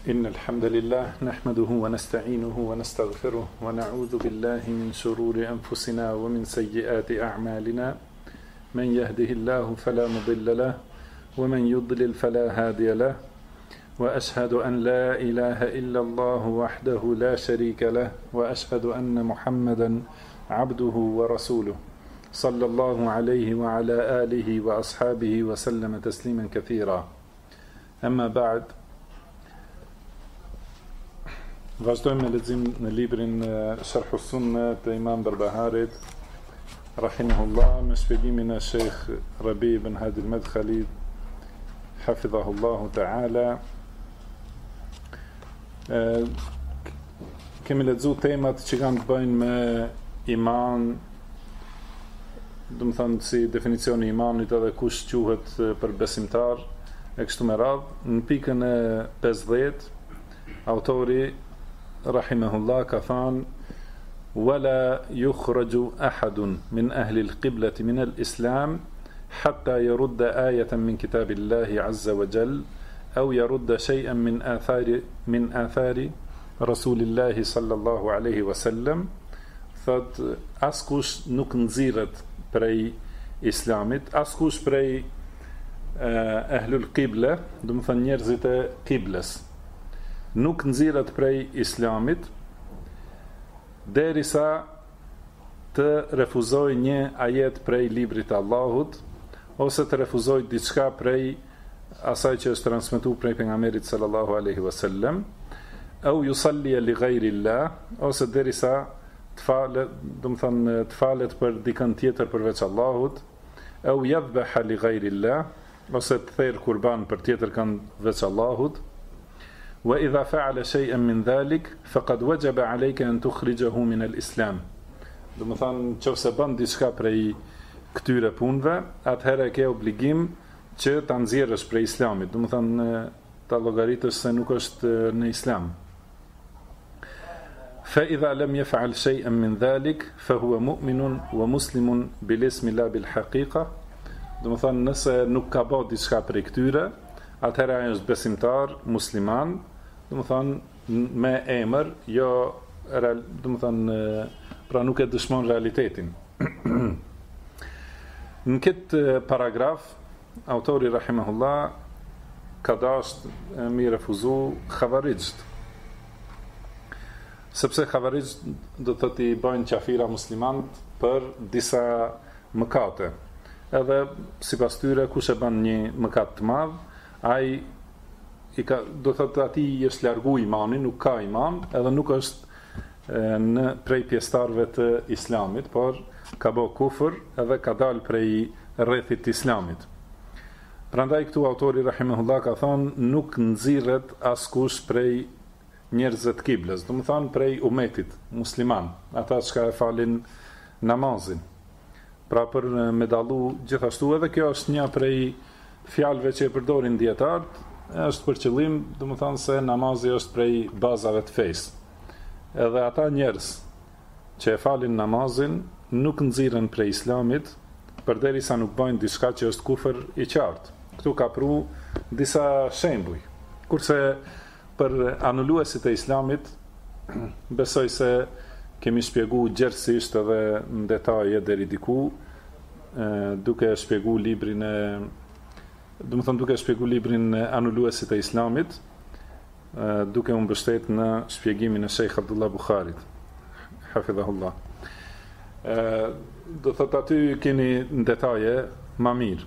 إن الحمد لله نحمده ونستعينه ونستغفره ونعوذ بالله من شرور أنفسنا ومن سيئات أعمالنا من يهده الله فلا مضل له ومن يضلل فلا هادي له وأشهد أن لا إله إلا الله وحده لا شريك له وأشهد أن محمدا عبده ورسوله صلى الله عليه وعلى آله وأصحابه وسلم تسليما كثيرا أما بعد. Vazhdojmë me lexim në librin Sharh as-Sunna të Imam Barbaharit rahimahullah me shpjegimin e Sheikh Rabi ibn Hadi al-Madkhali hafidhahullahu ta'ala. Kemi lexuar temat që kanë të bëjnë me iman, do të thonë si definicioni i imanit edhe kush quhet për besimtar e kështu me radhë. Në pikën e 50 autori rahimahullah ka thënë wala yukhraju ahadun min ahli al-qiblati min al-islam hatta yarudda ayatan min kitabillahi azza wa jall aw yarudda shay'an min athari rasulillahi sallallahu alaihi wasallam. Thot askush nuk nxirret prej islamit, askush prej ahlul qibla, do të thënë njerëzit e qiblës, nuk nxirret prej islamit derisa të refuzoj një ajet prej librit të Allahut ose të refuzoj diçka prej asaj që është transmetuar prej pejgamberit sallallahu alaihi wasallam, au yusalli li ghayri Allah, ose derisa të falet, do të thonë të falet për dikën tjetër përveç Allahut, au yadhbaha li ghayri Allah, ose të thërr kurban për tjetër kanë veç Allahut. Wa idha fa'ala shay'an min dhalik faqad wajaba 'alayka an tukhrijahu min al-islam. Do të thonë nëse bën diçka prej këtyre punëve, atëherë ke obligim që ta nxjerrësh prej islamit, do të thonë ta llogaritësh se nuk është në islam. Fa idha lam yaf'al shay'an min dhalik fa huwa mu'minun wa muslimun bil ismi la bil haqiqa. Do të thonë nëse nuk ka bërë diçka prej këtyre, atëherë ai është besimtar, musliman, do të thonë me emër, jo do të thonë pra nuk e dëshmon realitetin. Në këtë paragraf autori rahimahullah ka dashur mi refuzu xhavarijt, sepse xhavarijt do të thotë i bëjnë qafira muslimanët për disa mëkate. Edhe sipas tyre kush e bën një mëkat të madh, ai do thotë ati është largu imanin, nuk ka iman, edhe nuk është në prej pjesëtarëve të islamit, por ka bë kufër edhe ka dalë prej rrethit të islamit. Prandaj këtu autori rahimahullah ka thonë nuk nxirret askush prej njerëzve të kiblës, do të thonë prej umetit musliman, ata që e falin namazin. Pra për me dallu gjithashtu, edhe kjo është një prej fjalëve që e përdorin dietarët, është për qëllim, do të thonë se namazi është prej bazave të fesë. Edhe ata njerëz që e falin namazin nuk nxirren prej islamit përderisa nuk bëjnë diçka që është kufër i qartë. Ktu ka pru disa shembuj. Kurse për anuluesit e islamit besoj se kemi shpjeguar gjerësisht edhe në detaje deri diku, duke shpjeguar librin e duke shpjeguar librin anuluesit e islamit, duke u mbështet në shpjegimin e Sheikh Abdullah Bukharit hafidhahullah. Do thotë aty keni në detaje më mirë.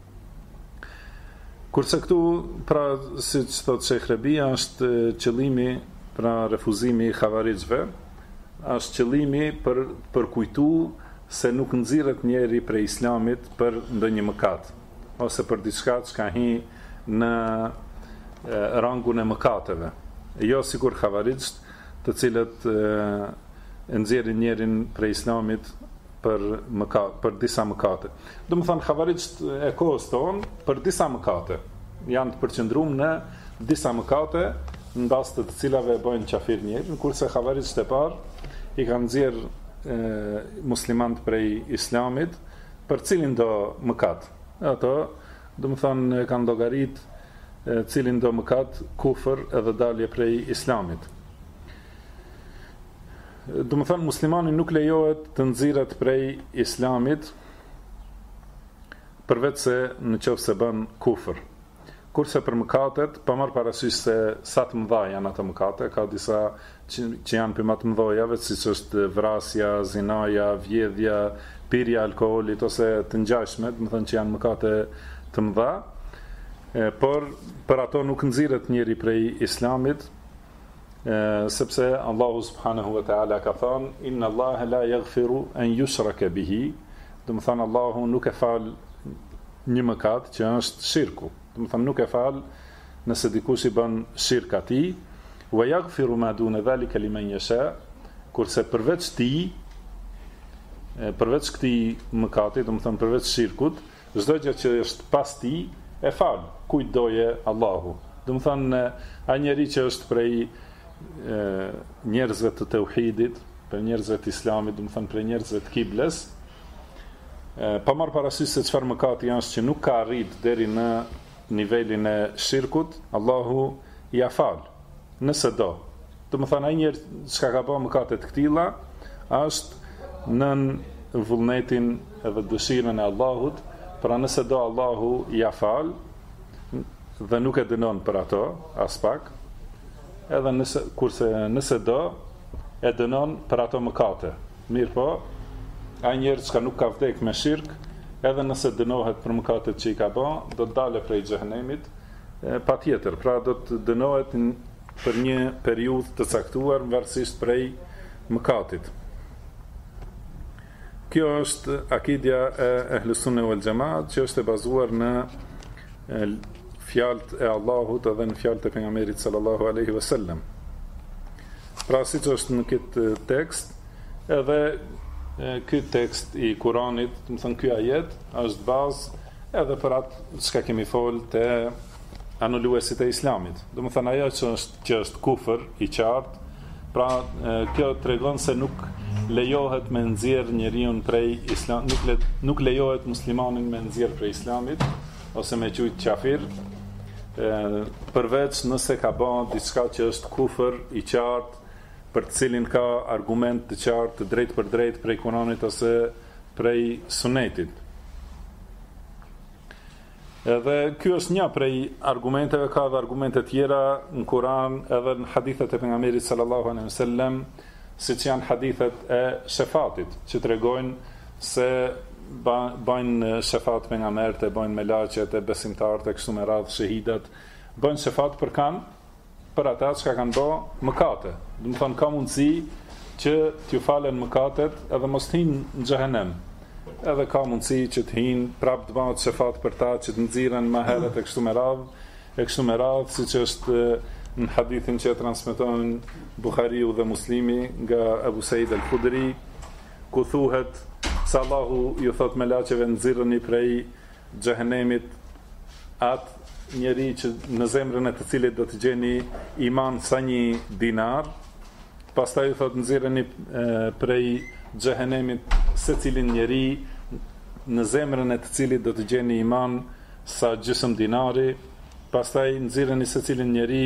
Kurse këtu, pra siç thotë Sheikh Rabi, është qëllimi, pra refuzimi i xhavarijve, është qëllimi për kujtu se nuk nxirret njeri prej islamit për ndonjë mëkat, ose për diçka që ka hi në rangun e mëkateve. Jo sikur xhavarijt, të cilët nxjerrin njerin prej islamit për disa mëkate. Do të thonë xhavarijt e kohës tonë për disa mëkate janë të përqendruar në disa mëkate mbas të cilave bëjnë qafir njerin, kurse xhavarijt e parë i kanë nxjerr muslimanët prej islamit për cilin do mëkat. Ato, do të thonë, kanë llogarit cilin do mëkat kufër edhe dalje prej islamit. Do më thënë, muslimani nuk lejohet të nxirret prej islamit përveç se në qoftë se bën kufër. Kurse për mëkatet, pa marrë parasysh se sa të mëdha janë ato mëkate, ka disa që janë për më të mëdhojave, siç është vrasja, zinaja, vjedhja, pirja e alkoolit ose të ngjashme, do të thënë që janë mëkate të mëdha, por për ato nuk nxirret njeri prej islamit, sepse Allahu subhanahu wa taala ka thënë inna Allaha la yaghfiru an yushraka bihi, do të thënë Allahu nuk e fal një mëkat që është shirku. Do të thënë nuk e fal nëse dikush i bën shirk atij, wa yaghfiru ma duna dhalika liman yasha, kurse përveç këtij mëkati, do të thënë përveç shirkut, çdo gjë që është pas tij e fal kujt doje Allahu. Do të thënë ai njeri që është prej njerëzve të tauhidit, për njerëzve të islamit, do të thënë prej njerëzve të kibles, pa marrë parasysh se çfarë mëkati është që nuk ka arrit deri në nivelin e shirkut, Allahu ja fal, nëse do. Do të thënë ai njerëz që ka bërë mëkate të këtilla është nën vullnetin edhe dëshirën e Allahut, pra nëse do Allahu ja fal dhe nuk e dënon për ato as pak, edhe nëse do e dënon për ato mëkate. Mirë po, ai njerëz që nuk ka vdek me shirk, edhe nëse dënohet për mëkatet që i ka bërë, do të dalë prej xhehenemit, patjetër, pra do të dënohet për një periudhë të caktuar varësisht prej mëkatit. Kjo është akidja e Ahlus Sunne wal Jamaat, që është e bazuar në fjalët e Allahut edhe në fjalët e pejgamberit sallallahu alaihi wasallam. Pra siç është në këtë tekst, edhe ky tekst i Kuranit, do të thënë ky ajet është bazë edhe për atë çka kemi folë te anuluesit e islamit. Do të thënë ajo që është kufër i qartë, pra kjo tregon se nuk lejohet me nxjerr njeriu prej islam, nuk lejohet muslimanin me nxjerr prej islamit ose me quajt kafir, përveç nëse ka bën diçka që është kufër i qartë, për të cilin ka argument të qartë, të drejtë për drejtë prej Kuranit ose prej Sunetit. Edhe ky është një prej argumenteve, ka edhe argumente tjera në Kuran, edhe në hadithet e pejgamberit sallallahu alaihi wasallam, siç janë hadithet e shefatit, që tregojnë se bajnë shefat pejgamberët, bajnë melaqet e besimtarët e kështu me radhë, shahidat, bajnë shefat për kanë, për ata që kanë bë mëkate. Do të thonë ka mundësi që t'ju falen mëkatet edhe mos të hinë në xhehenem. Edhe ka mundësi që të hinë prapë të bëhet shefat për ta që të nxirren më herët e kështu me radhë, siç është në hadithin që transmetojnë Buhariu dhe Muslimi nga Abu Said al-Khudri, ku thuhet se Allahu ju thot melaqeve nxirreni prej xhehenemit atë njeri që në zemrën e të cilit do të gjeni iman sa një dinar, pastaj thot nxirreni prej xhehenemit secilin njeri në zemrën e të cilit do të gjeni iman sa gjysmë dinari, pastaj nxirreni secilin njeri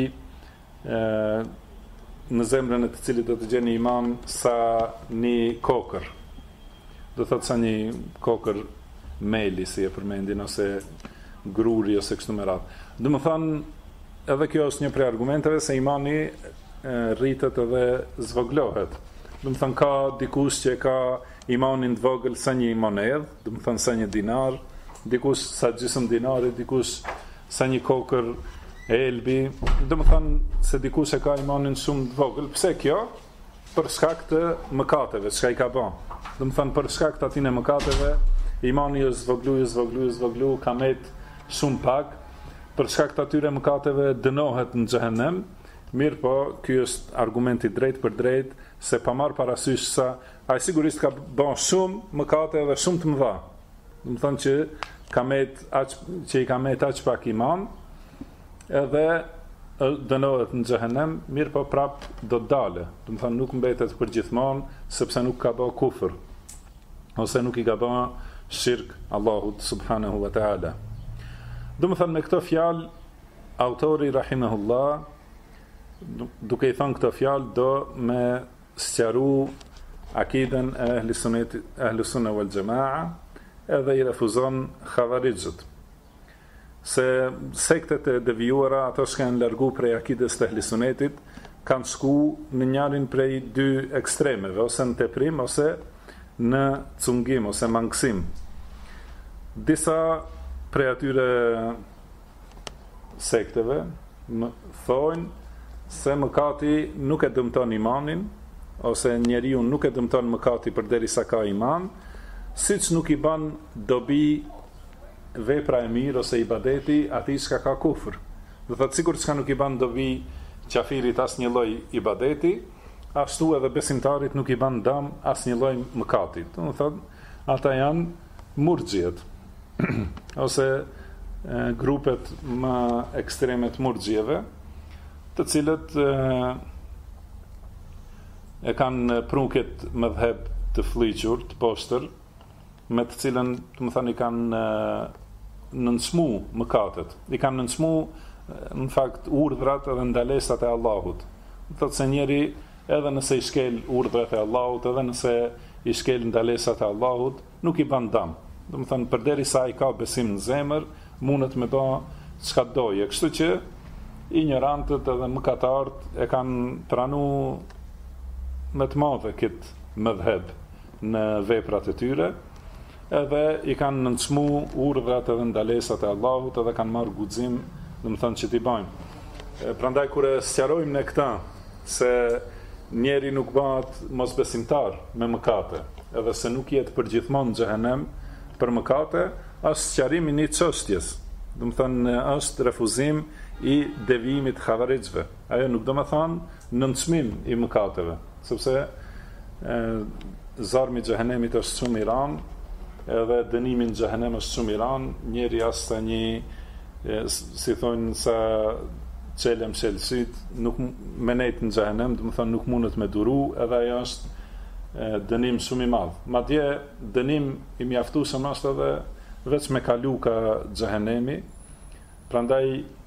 në zemrën e të cilit do të gjeni iman sa një kokër. Do thot sa një kokër meli, si e përmendin, ose gruri ose kështu me radhë. Do të thonë, edhe kjo është një prej argumenteve se imani rritet edhe zvoglohet. Do të thonë ka dikush që ka imanin të vogël sa një monedhë, do të thonë sa një dinar, dikush sa gjysmë dinari, dikush sa një kokër elbi. Do të thonë se dikush e ka imanin shumë të vogël. Pse kjo? Për shkak të mëkateve, çka i ka bën. Do të thonë për shkak të atyre mëkateve, imani është zvoglu, ka met shumë pak, për shkak të atyre mëkateve dënohet në xhehenem. Mirë po, ky është argumenti drejt për drejt, se pa marr parasysh sa ai sigurisht ka bën shumë mëkate dhe shumë të mëdha. Do të thonë që i ka met aq pak iman, edhe dënohet në xhehenem, mirë po prap do të dalë. Do të thonë nuk mbetet për gjithmonë, sepse nuk ka bën kufër, ose nuk i ka bën shirk Allahut subhanahu wa taala. Do të thënë me këto fjalë autori rahimahullah duke i thënë këto fjalë do me sqaru akiden e ahli sunna wal jamaa edhe i refuzon xhavarizët. Se sektet e devijuara, ato që kanë largu prej akides të ahli sunnetit, kanë shku në njërin prej dy ekstremeve, ose në teprim, ose në cungim, ose mangësim. Disa prej atyre sekteve thonë se mëkati nuk e dëmton imanin, ose njeriu nuk e dëmton mëkati përderisa ka iman, siç nuk i ban dobi vepra e mirë ose ibadeti atij që ka kufër. Do thotë sikur që nuk i ban dobi qafirit asnjë lloj ibadeti, ashtu edhe besimtarit nuk i ban dëm asnjë lloj mëkati. Do thotë ata janë murxhiet ose grupet më ekstreme të murxhieve, të cilët e kanë prunket mëdhëb të fliqur, të poshtër, me të cilën, të më thënë, i kanë nënçmu mëkatet. I kanë nënçmu, në fakt, urdhrat edhe ndalesat e Allahut. Thotë se njeri, edhe nëse i shkel urdhrat e Allahut, edhe nëse i shkel ndalesat e Allahut, nuk i ban dëm. Do më thënë, përderisa i ka besim në zemër, mundet me ba çka doje. Kështu që ignorantët edhe mëkatarët e kanë pranu me të madhe këtë mëdhëb në veprat e tyre, edhe i kanë nënçmu urdhrat edhe ndalesat e Allahut, edhe kanë marrë guxim, do të thonë që t'i bajnë. Prandaj kur e sqarojmë ne këtë se njeri nuk bëhet mosbesimtar me mëkate, edhe se nuk jetë përgjithmonë në xhehenem për mëkate, është sqarimi i një çështjes. Do të thonë është refuzim i devijimit xhavarizëve. Ajo nuk do të thonë nënçmim i mëkateve, sepse zarmi i xhehenemit është shumë i rand, edhe dënimi në xhehenem është shumë i rand, njeri as sa një si thonë sa çelem shelsyt nuk me nejt në xhehenem, do të thonë nuk mundet me duru, edhe ajo është dënim shumë i madh. Madje dënim i mjaftueshëm është edhe veç me kalu ka xhehenemi. Prandaj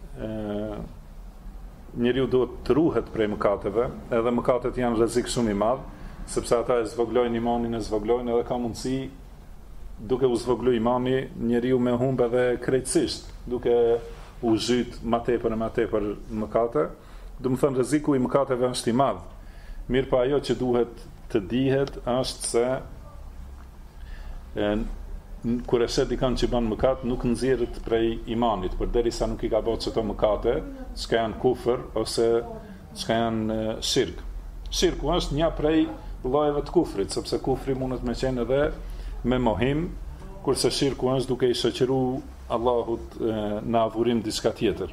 njeriu duhet të ruhet prej mëkateve, edhe mëkatet janë rrezik shumë i madh, sepse ata e zvoglojnë imanin, e zvoglojnë, edhe ka mundësi duke u zvoglu imani, njeriu me humb edhe krejtësisht, duke u zhyt ma tepër e ma tepër mëkate. Do të thënë rreziku i mëkateve është i madh. Mirë pa ajo që duhet të dihet është se kur e shet dikon që bën mëkat, nuk nxjerrët prej imanit, përderisa nuk i ka bërë çdo mëkate, çka janë kufër ose çka janë shirk. Shirku është një prej llojeve të kufrit, sepse kufri mundet me qenë edhe me mohim, kurse shirku është duke i shoqëru Allahut në adhurim diçka tjetër.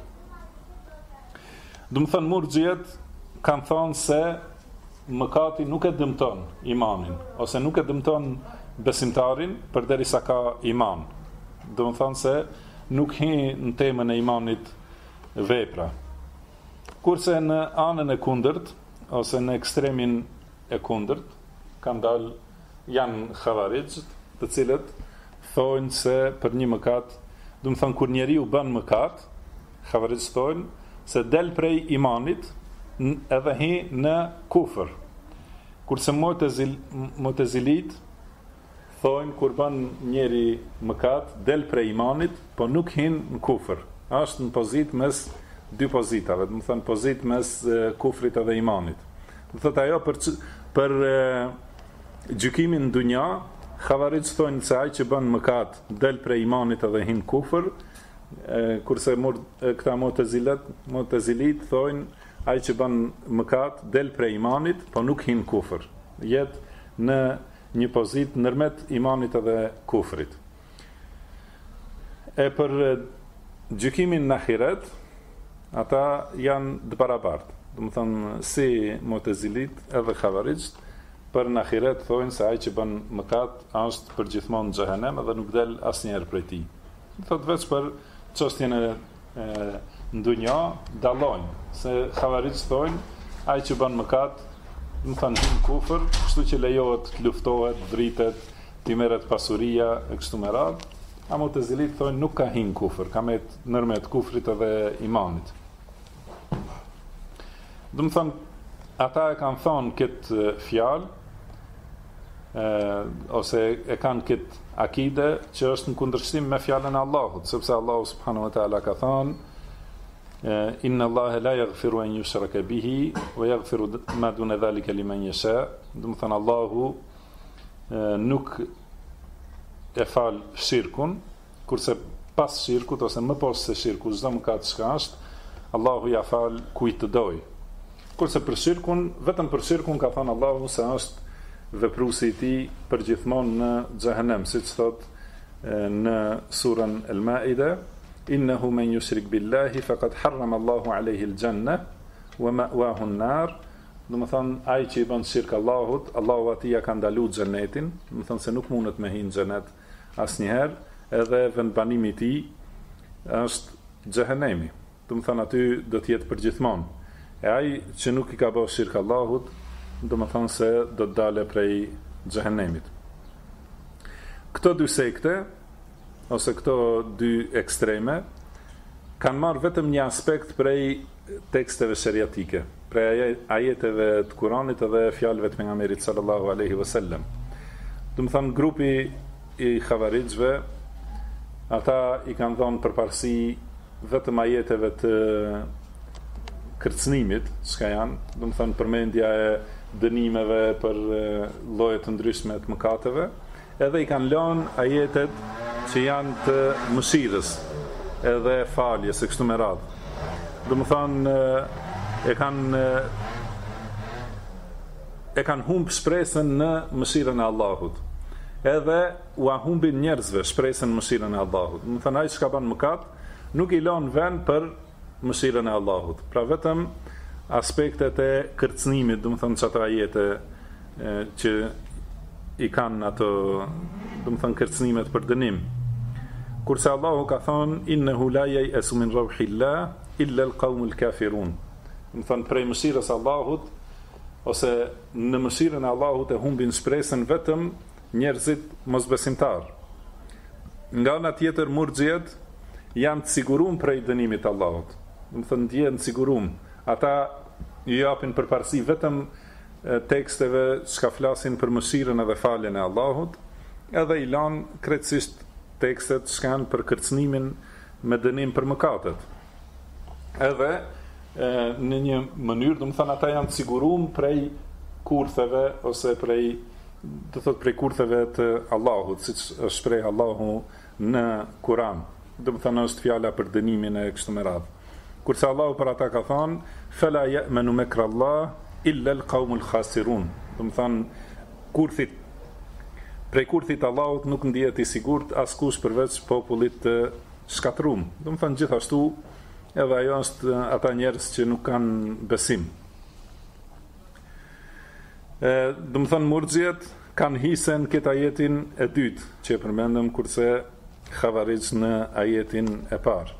Do të thënë murxhiet kanë thënë se mëkati nuk e dëmton imanin, ose nuk e dëmton besimtarin përderisa ka iman. Do të thënë se nuk hi në temën e imanit vepra. Kurse në anën e kundërt, ose në ekstremin e kundërt, kanë dalë janë xhavarizët, të cilët thonë se për një mëkat, do të thënë kur njeriu bën mëkat, xhavarizët thonë se del prej imanit edhe hi në kufër. Kurse mu'tazilit thonë kur bën njeri mëkat, del prej imanit, po nuk hin në kufër. Është në pozitë mes dy pozitave, do të thënë pozitë mes kufrit edhe imanit. Do thotë ajo për gjykimin në dunja, xhavarizët thonë se ai që bën mëkat del prej imanit edhe hin kufër, kurse këta mu'tazilit thonë ai që bën mëkat del prej imanit, po nuk hin kufër. Jetë në një pozitë ndërmjet imanit edhe kufrit. E për gjykimin në ahiret, ata janë të barabartë. Do të thonë si mu'tazilit edhe xhavarizët, për në ahiret thonë se ai që bën mëkat është përgjithmonë në xhehenem edhe nuk del asnjëherë prej tij. Thotë veç për çështjen e në dunja dallojnë, se xhavarizët thonë ai që bën mëkat, do të thonë në kufër, kështu që lejohet të luftohet, vritet, t'i merret pasuria e kështu me radhë, a Mu'tazilit thonë nuk ka hin kufër, ka me nërmet kufrit edhe imanit. Do të thonë, ata e kanë thonë këtë fjalë, ose e kanë këtë akide që është në kundërshtim me fjalën e Allahut, sepse Allahu subhanahu wa taala ka thonë inna Allaha la yaghfiru an yushraka bihi wa yaghfiru ma duna dhalika liman yasha. Do të thonë Allahu nuk e fal shirkun, kurse pas shirkut ose më pas se shirku çdo mëkat çka është, Allahu ja fal kujt të doj. Kurse për shirkun, vetëm për shirkun ka thënë Allahu se është vepruesi i tij përgjithmonë në xhehenem, siç thot në surën Al-Maida, innahu man yushrik billahi faqad harrama Allahu alayhi al-janna wa ma'wahu an-nar. Do të thonë ai që i bën shirk Allahut, Allahu atij ja ka ndaluar xhenetin, do të thonë se nuk mundet me hyrë në xhenet asnjëherë, edhe vendbanimi i tij është xhehenemi. Do të thonë aty do të jetë përgjithmonë. E ai që nuk i ka bërë shirk Allahut, do më thonë se do të dale prej xhehenemit. Këto dy sekte, ose këto dy ekstreme, kanë marrë vetëm një aspekt prej teksteve sheriatike, prej ajeteve të Kuranit edhe fjalëve të pejgamberit sallallahu alaihi wasallam. Do më thonë grupi i Khawarijve, ata i kanë dhënë përparësi vetëm ajeteve të kërcënimit, çka janë, do më thonë përmendja e dënimeve për lloje të ndryshme të mëkateve, edhe i kanë lënë ajetet që janë të mëshirës edhe faljes e kështu me radhë. Do më thonë e kanë humbë shpresën në mëshirën e Allahut. Edhe u humbin njerëzve shpresën në mëshirën e Allahut. Do më thonë ai që ka bën mëkat nuk i lën vend për mëshirën e Allahut. Pra vetëm aspektet e kërcënimit, do më thënë që ato ajete që i kanë ato, do më thënë kërcënimet për dënim. Kurse Allahu ka thonë, innehu la ya'asu min rauhillah illa al-qaumul kafirun. Do më thënë prej mëshirës Allahut, ose në mëshirën e Allahut e humbin shpresën vetëm njerëzit mosbesimtar. Nga ana tjetër murxhiet janë të sigurum prej dënimit të Allahut. Do më thënë ndjehen të sigurum. Ata i japin përparësi vetëm teksteve që flasin për mëshirën edhe faljen e Allahut, edhe i lanë krejtësisht tekstet që kanë për kërcënimin me dënim për mëkatet. Edhe në një mënyrë, do të thënë ata janë të siguruar prej kurtheve ose prej kurtheve të Allahut, siç është shpreh Allahu në Kur'an. Do të thënë është fjala për dënimin e kështu me radhë. Kurse Allahu për ata ka thonë, fela ya'manu makra Allah illa al-qaumul khasirun. Do të thonë prej kurthit Allahut nuk ndihet i sigurt askush përveç popullit të shkatrum. Do të thonë gjithashtu edhe ajo është ata njerëz që nuk kanë besim. Do të thonë murxhiet kanë hisen këtë ajetin e dytë që e përmendëm, kurse Khawarij në ajetin e parë.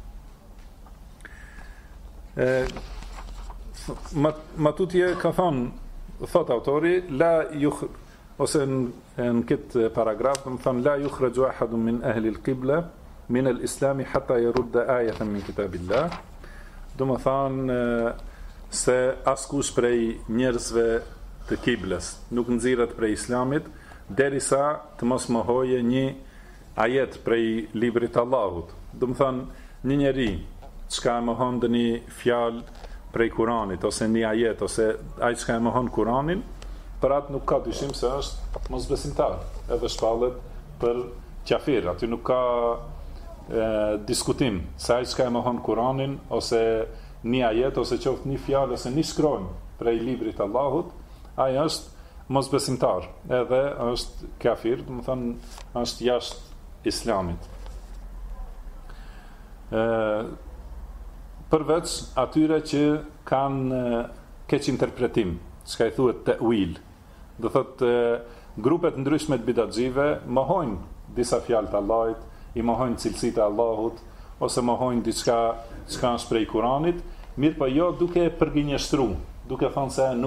Matutje ka thonë, thot autori, ose në këtë paragraf, më thonë, la yukhraju ahadun min ahli al-qibla min al-islami hatta yarudda ayatan min kitabillah. Do më thonë se askush prej njerëzve të kiblës nuk nxirret prej islamit derisa të mos mohoje një ajet prej librit të Allahut. Do më thonë, një njeri çka e mohon një fjalë prej Kuranit ose një ajet ose ai çka e mohon Kuranin, për atë nuk ka dyshim se është mosbesimtar, edhe shpallet për kafir. Aty nuk ka diskutim se ai çka e mohon Kuranin ose një ajet ose qoftë një fjalë ose një shkronjë prej librit të Allahut, ai është mosbesimtar, edhe është kafir, do të thonë është jashtë islamit. Përveç atyre që kanë keq interpretim, çka i thuhet ta'wil. Do thotë grupet ndryshme të bidatxive mohojnë disa fjalë të Allahut, i mohojnë cilësitë e Allahut ose mohojnë diçka që është prej Kuranit, mirë po jo duke përgjinjështruar, duke thënë se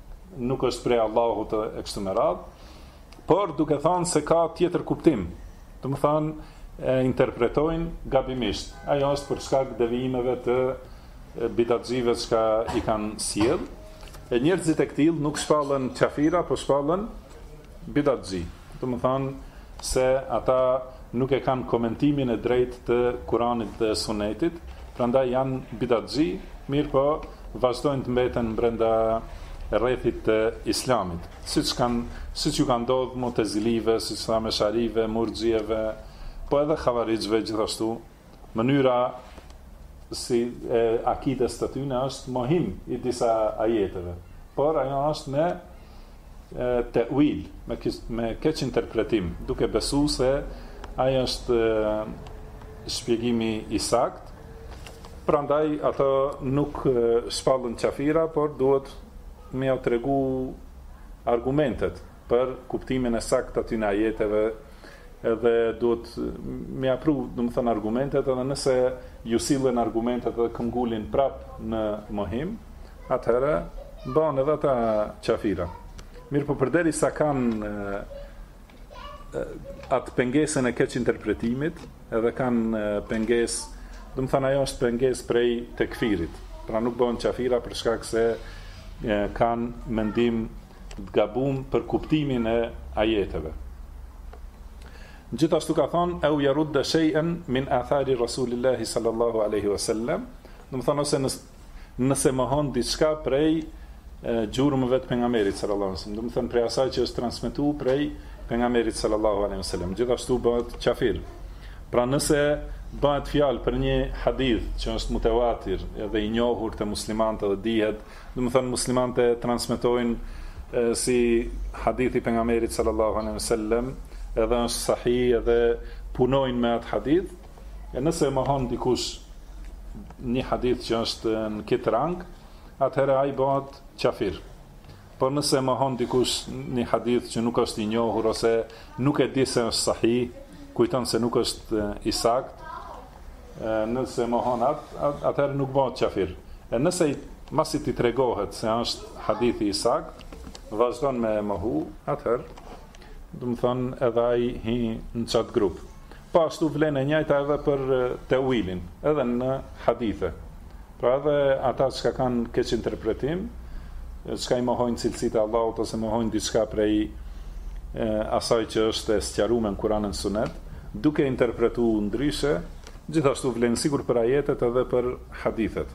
nuk është prej Allahut e kështu me radhë, por duke thënë se ka tjetër kuptim. Do të thonë, e interpretojnë gabimisht. Ajo është për shkak devijimeve të bidatxive që i kanë sjell. E njerëzit e këtill nuk shpallën qafira, po shpallën bidatxhi. Do të thonë se ata nuk e kanë komentimin e drejtë të Kuranit dhe Sunetit, prandaj janë bidatxhi, mirë po vazhdojnë të mbeten brenda rrethit të Islamit. Siç ju kanë ndodhur Mu'tazilive, siç thamë Sharive, Murxhieve, po edhe Xhavarixhve gjithashtu. Mënyra si akides të tyre është mohim i disa ajeteve, por ajo është me te'wil, me keq interpretim, duke besuar se ajo është shpjegimi i saktë. Prandaj ato nuk shpallën qafira, por duhet me ja tregu argumentet për kuptimin e saktë të atyre ajeteve, edhe duhet me apru, do të thënë, argumentet, edhe nëse ju sillen argumentet dhe këmbgulin prap në mohim, atëherë bën edhe ata qafira. Mirë, po përderisa kanë atë pengesën e keq interpretimit, edhe kanë pengesë, do të thënë, ajo është pengesë prej tekfirit. Pra nuk bën qafira për shkak se kanë mendim të gabuar për kuptimin e ajeteve. Gjithashtu ka thonë, au yarudda shay'an min athari Rasulillahi sallallahu alaihi wasallam, do të thonë ose nëse mohon diçka prej gjurmëve të pejgamberit sallallahu alaihi wasallam, do të thonë prej asaj që është transmetuar prej pejgamberit sallallahu alaihi wasallam, gjithashtu bëhet qafir. Pra nëse bëhet fjalë për një hadith që është mutawatir edhe i njohur te muslimanët dhe dihet, do të thonë muslimanët e transmetojnë si hadithi pejgamberit sallallahu alaihi wasallam, edhe është sahih, edhe punojnë me atë hadith, e nëse mohon dikush një hadith që është në këtë rang, atëherë ai bëhet qafir. Por nëse mohon dikush një hadith që nuk është i njohur, ose nuk e di se është sahih, kujton se nuk është i saktë, nëse mohon atëherë nuk bëhet qafir. E nëse masi ti tregohet se është hadithi i saktë, vazhdon me mohu, atëherë do të thonë edhe ai hi në çat grup. Po ashtu vlen e njëjta edhe për te'wilin, edhe në hadithe. Pra edhe ata që kanë keq interpretim, që i mohojnë cilësitë e Allahut ose mohojnë diçka prej asaj që është e sqaruar në Kur'anin dhe Sunet, duke interpretuar ndryshe, gjithashtu vlen sigur për ajetet edhe për hadithet.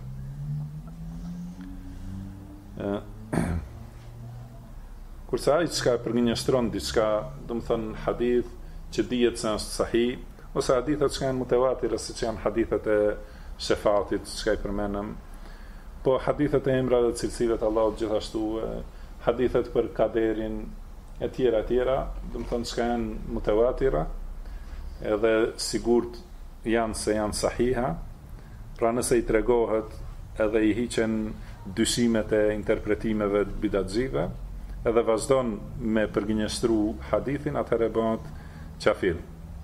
Kurse ai që përgjinjëstron diçka, do të thonë hadith që dihet se është sahih, ose hadithet që janë mutawatir, siç janë hadithet e shefatit, që i përmendëm, po hadithet e emrave dhe cilësive të Allahut, gjithashtu hadithet për kaderin e tjera, do të thonë që janë mutawatira, edhe sigurt janë se janë sahiha, pra nëse i tregohet edhe i hiqen dyshimet e interpretimeve të bidatxive, edhe vazhdon me përgjinjëstru hadithin, atëherë bëhet qafir.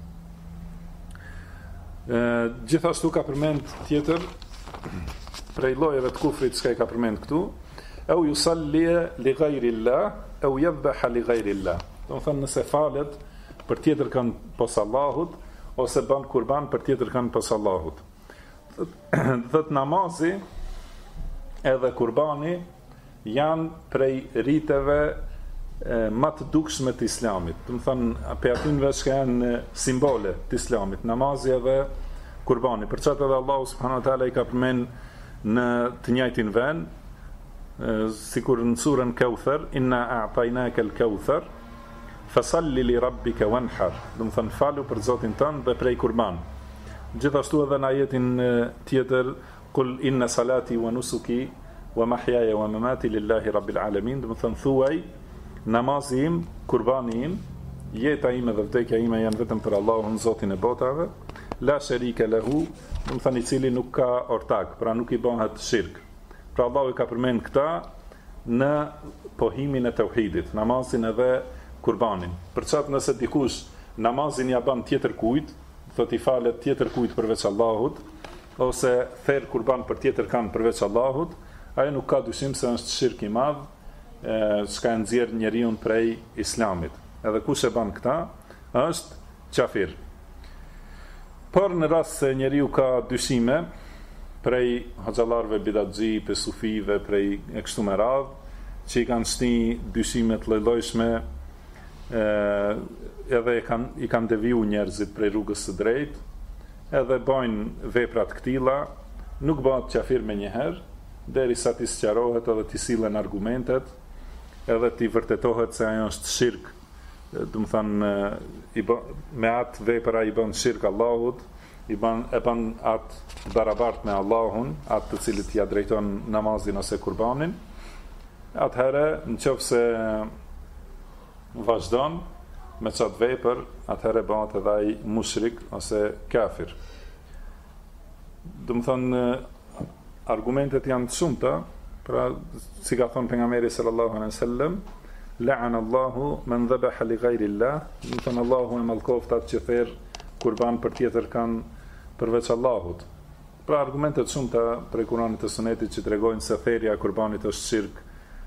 Gjithashtu ka përmend tjetër prej llojeve të kufrit që ka përmend këtu, au yusalli li ghayri Allah, au yadhbaha li ghayri Allah. Do të thonë nëse falet për tjetër kënd pos Allahut, ose bën kurban për tjetër kënd pos Allahut. Thot namazi edhe kurbani janë prej riteve më të dukshme të Islamit. Do të thonë për atyre që janë simbole të Islamit, namazi edhe kurbani. Për çfarë edhe Allahu subhanahu wa taala i ka përmend në të njëjtin vend, sikur në surën Kauthar, inna a'tainaka al-Kauthar, fasalli li rabbika wanhar. Do të thonë falu për Zotin tënd dhe prej kurban. Gjithashtu edhe në ajetin tjetër, qul inna salati wa nusuki wa mahyaya wa mamati lillahi rabbil alamin, do të thonë thuaj namazi im, kurbani im, jeta ime dhe vdekja ime janë vetëm për Allahun, Zotin e botave, la sharika lahu, do të thonë i cili nuk ka ortak, pra nuk i bëhet shirk. Pra Allahu i ka përmend këta në pohimin e tauhidit, namazin edhe kurbanin. Për çat nëse dikush namazin ja bën tjetër kujt, thot i falet tjetër kujt përveç Allahut, ose therr kurban për tjetër kan përveç Allahut, ajo nuk ka dyshim se është shirk i madh, që nxjerr njeriu prej Islamit. Edhe kush e bën këta, është qafir. Por në rast se njeriu ka dyshime prej hoxhallarëve bidatxhi, prej sufive, prej e kështu me radhë, që i kanë shni dyshimet lloj-llojshme, edhe i kanë deviju njerëzit prej rrugës së drejtë, edhe bojnë vepra të këtilla, nuk bëhet qafir me njëherë, derisa t'i sqarohet edhe t'i sillen argumentet, edhe t'i vërtetohet se ajo është shirk, do të thënë me atë vepra i bën shirk Allahut, e bën atë barabart me Allahun, atë të cilit ja drejton namazin ose kurbanin. Atëherë, nëse vazhdon me çat vepër, atëherë bëhet edhe ai mushrik ose kafir. Do të thënë argumentet janë të shumta, pra si ka thënë pejgamberi sallallahu alaihi wasallam, la'ana Allahu man dhabaha li ghayri Allah, do të thënë Allahu e mallkoft atë që therr kurban për tjetër kanë përveç Allahut. Pra argumente të shumta prej Kuranit e Sunetit që tregojnë se therrja e kurbanit është shirk,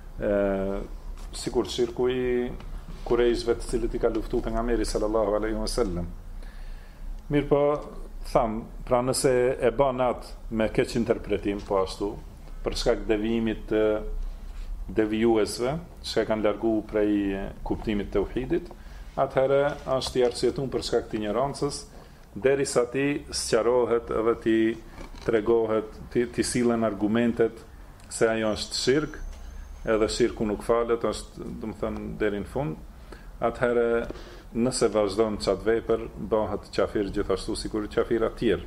sikur shirku i kurejshve të cilët i ka luftu pejgamberi sallallahu alaihi wasallam. Mirë po, tham, pra nëse e bën atë me keq interpretim, po ashtu, për shkak devijimit të devijuesve, që kanë largu prej kuptimit të uhidit, atëherë është i arsyetuar për shkak të ignorancës, derisa ti sqarohet edhe ti tregohet, ti sillen argumentet se ajo është shirk, edhe shirku nuk falet, është, do të thënë, deri në fund. Atëherë, nëse vazhdon çat vepër, bëhet qafir gjithashtu sikur qafirat tjerë.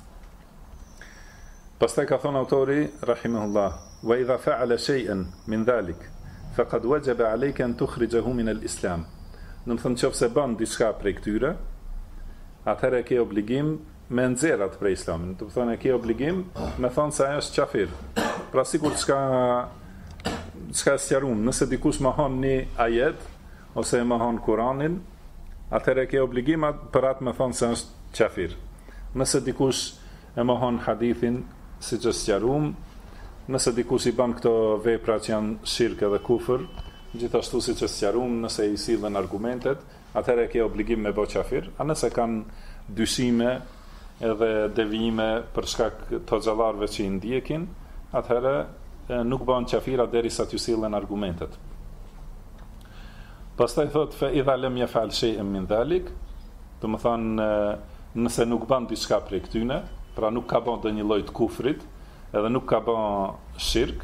Pastaj ka thënë autori rahimahullah, wa idha fa'ala shay'an min dhalik, faqad wajaba 'alayka an tukhrijahu min al-islam. Do të thënë nëse bën diçka prej këtyre, atëherë ke obligim me nxjerrat prej islamit. Do të thonë ke obligim me thonë se ajo është qafir. Pra sikur çka sqarum, nëse dikush mohon një ajet ose e mohon Kur'anin, atëherë ke obligim për atë me thonë se është qafir. Nëse dikush e mohon hadithin, siç është sqarum, nëse dikush i bën këto vepra që janë shirk edhe kufër, gjithashtu siç është sqarum, nëse i sillen argumentet, atëherë ke obligim me bë qafir. A nëse kanë dyshime edhe devijime për shkak të xhallarëve që i ndjekin, atëherë nuk bën qafira derisa t'ju sillen argumentet. Pastaj thot fa idha lam yaf'al shay'an min dhalik, do të thonë nëse nuk bën diçka prej këtyne, pra nuk ka bën ndonjë lloj të kufrit, edhe nuk ka bën shirk,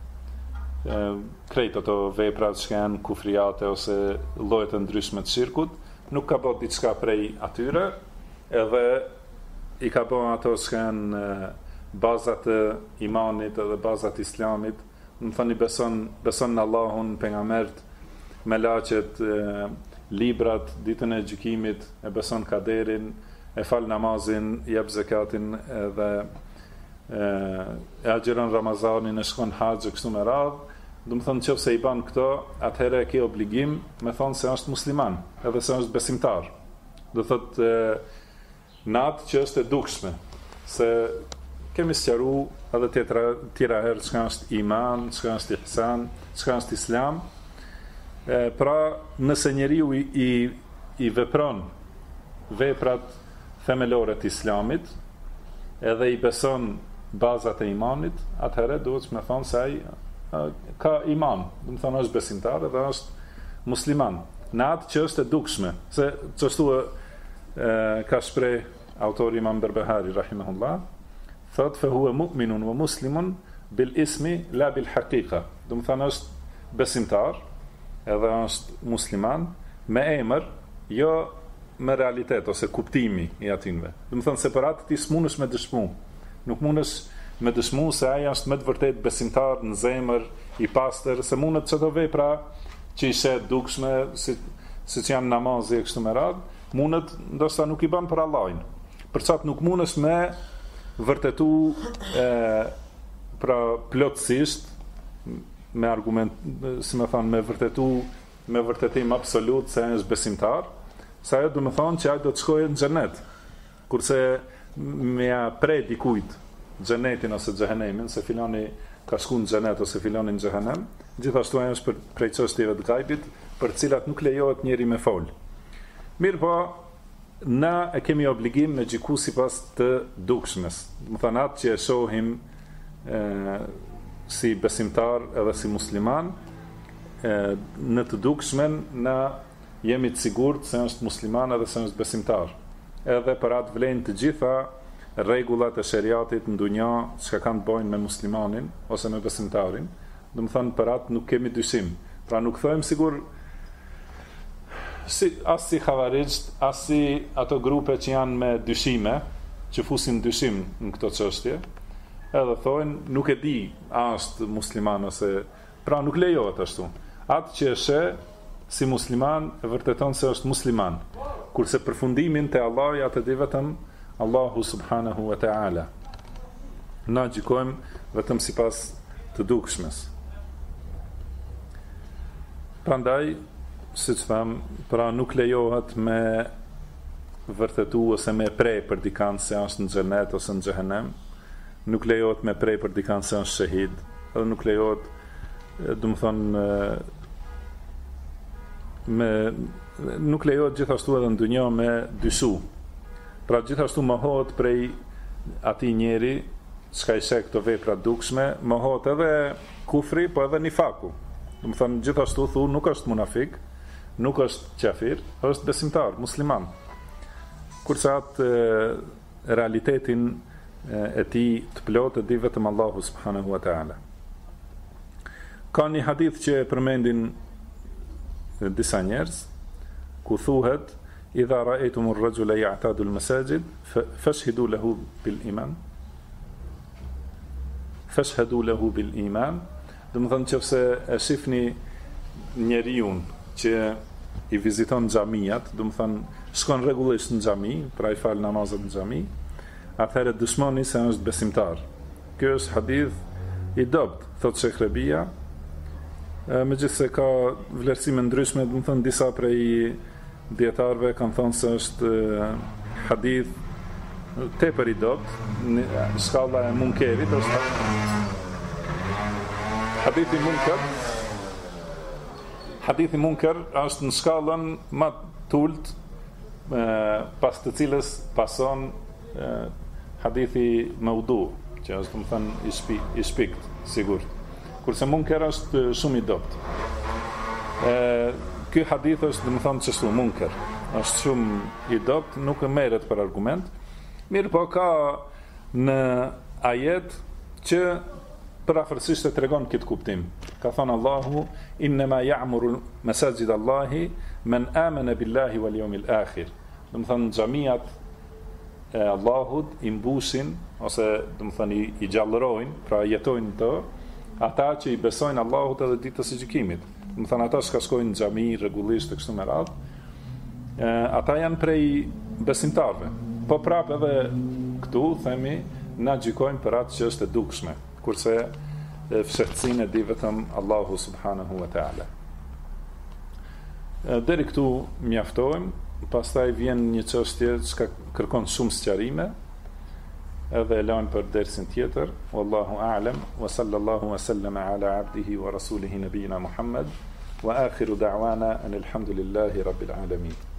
krejt ato veprat që janë kufriate ose llojet e ndryshme të shirkut, nuk ka bën diçka prej atyre, edhe i ka bën ato që janë bazat e imanit edhe bazat e islamit, do të thonë beson në Allahun, pejgambert, melaqet, librat, ditën e gjykimit, e beson kaderin, e fal namazin, jep zakatin edhe e agjeron Ramazanin, e shkon haxh kështu me radhë. Do të thonë nëse i bën këto, atëherë ke obligim me thonë se është musliman, edhe se është besimtar. Do thotë në atë që është e dukshme, se kemi sqaru edhe tjera herë çka është iman, çka është ihsan, çka është islam. Pra nëse njeriu i vepron veprat themelore të islamit, edhe i beson bazat e imanit, atëherë duhet me thonë se ai ka iman, do të thonë është besimtar edhe është musliman. Në atë që është e dukshme, se çështu ka shpreh autori Imam Berbehari rahimahullah, thot fa huwa mu'minun wa muslimun bil ismi la bil haqiqa. Do të thonë është besimtar edhe është musliman me emër, jo me realitet ose kuptimi i atinve. Do të thonë se për atë ti s'mundesh me dëshmu. Nuk mundesh me dëshmu se ai është me të vërtet besimtar në zemër, i pastër, se mundet çdo vepra që i shet dukshme, siç janë namazi e kështu me radhë, mundet ndoshta nuk i bën për Allahin. Për çat nuk mundesh me vërtetu pra plotësisht me argument, si më thonë, me vërtetim absolut se ai është besimtar, sa ajo do të thonë që ai do të shkojë në xhenet. Kurse me ja prej dikujt xhenetin ose xhehenemin, se filani ka shku në xhenet ose filani në xhehenem, gjithashtu ajo është prej çështjeve të gajbit, për të cilat nuk lejohet njeri me fol. Mirë po, na e kemi obligim me gjiku sipas të dukshmes. Do të thonë atë që e shohim si besimtar edhe si musliman, në të dukshmen na jemi të sigurt se është musliman edhe se është besimtar. Edhe për atë vlen të gjitha rregullat e shariatit në dunja që kanë të bëjnë me muslimanin ose me besimtarin. Do të thonë për atë nuk kemi dyshim. Pra nuk thojmë sigur as si xhavarixht, as si ato grupe që janë me dyshime, që fusin dyshim në këto çështje, edhe thojnë nuk e di a është musliman ose, pra nuk lejohet ashtu. Atë që e sheh si musliman e vërteton se është musliman, kurse përfundimin te Allahu atë di vetëm Allahu subhanahu wa ta'ala. Na gjikojmë vetëm sipas të dukshmes. Prandaj, siç tham, pra nuk lejohet me vërtetu ose me prej për dikant se është në xhenet ose në xhehenem. Nuk lejohet me prej për dikant se është shahid, edhe nuk lejohet, do të thonë, nuk lejohet gjithashtu edhe në dunjë me dyshu. Pra gjithashtu mohohet prej atij njeri çka i sheh këto vepra dukshme, mohohet edhe kufri, po edhe nifaku. Do të thonë gjithashtu thu nuk është munafik, nuk është kafir, është besimtar, musliman. Kurse atë realitetin e tij të plotë di vetëm Allahu subhanahu wa ta'ala. Ka një hadith që përmendin disa njerëz, ku thuhet idha ra'aytum ar-rajula ya'tadu al-masajid fashhadu lahu bil-iman. Fashhadu lahu bil-iman. Do të thonë nëse e shihni njeriu që i viziton xhamiat, do të thonë shkon rregullisht në xhami, pra i fal namazet në xhami, atëherë dëshmoni se është besimtar. Ky është hadith i dopt, thot Sheikh Rabia. Megjithse ka vlerësime ndryshme, do të thonë disa prej dietarëve kanë thënë se është hadith tepër i dopt, në skalla e munkerit është hadithi munker. Hadithi munker është në shkallën më të ulët, pas të cilës pason hadithi maudu, që është më thënë i shpikt, sigurt. Kurse munker është shumë i dopt. Ky hadith është më thënë çështu munker, është shumë i dopt, nuk merret për argument. Mirë po ka në ajet që përafërsisht e tregon këtë kuptim. Ka thënë Allahu, innama ya'muru masajid Allahi man amana billahi wal yawmil akhir. Do të thonë xhamiat e Allahut i mbushin ose do të thonë i gjallërojnë, pra jetojnë to, ata që i besojnë Allahut edhe ditës së gjykimit. Do të thonë ata që shkojnë në xhami rregullisht e kështu me radhë, ata janë prej besimtarëve. Po prapë edhe këtu themi na gjykojmë për atë që është e dukshme, kurse fshehtësinë e di vetëm Allahu subhanahu wa ta'ala. Deri këtu mjaftojmë, pastaj vjen një çështje që kërkon shumë sqarime, edhe e lajm për dersin tjetër. Wallahu a'lam wa sallallahu wa sallama ala abdihi wa rasulihi nabiyina Muhammad wa akhiru da'wana anil hamdulillahi rabbil alamin.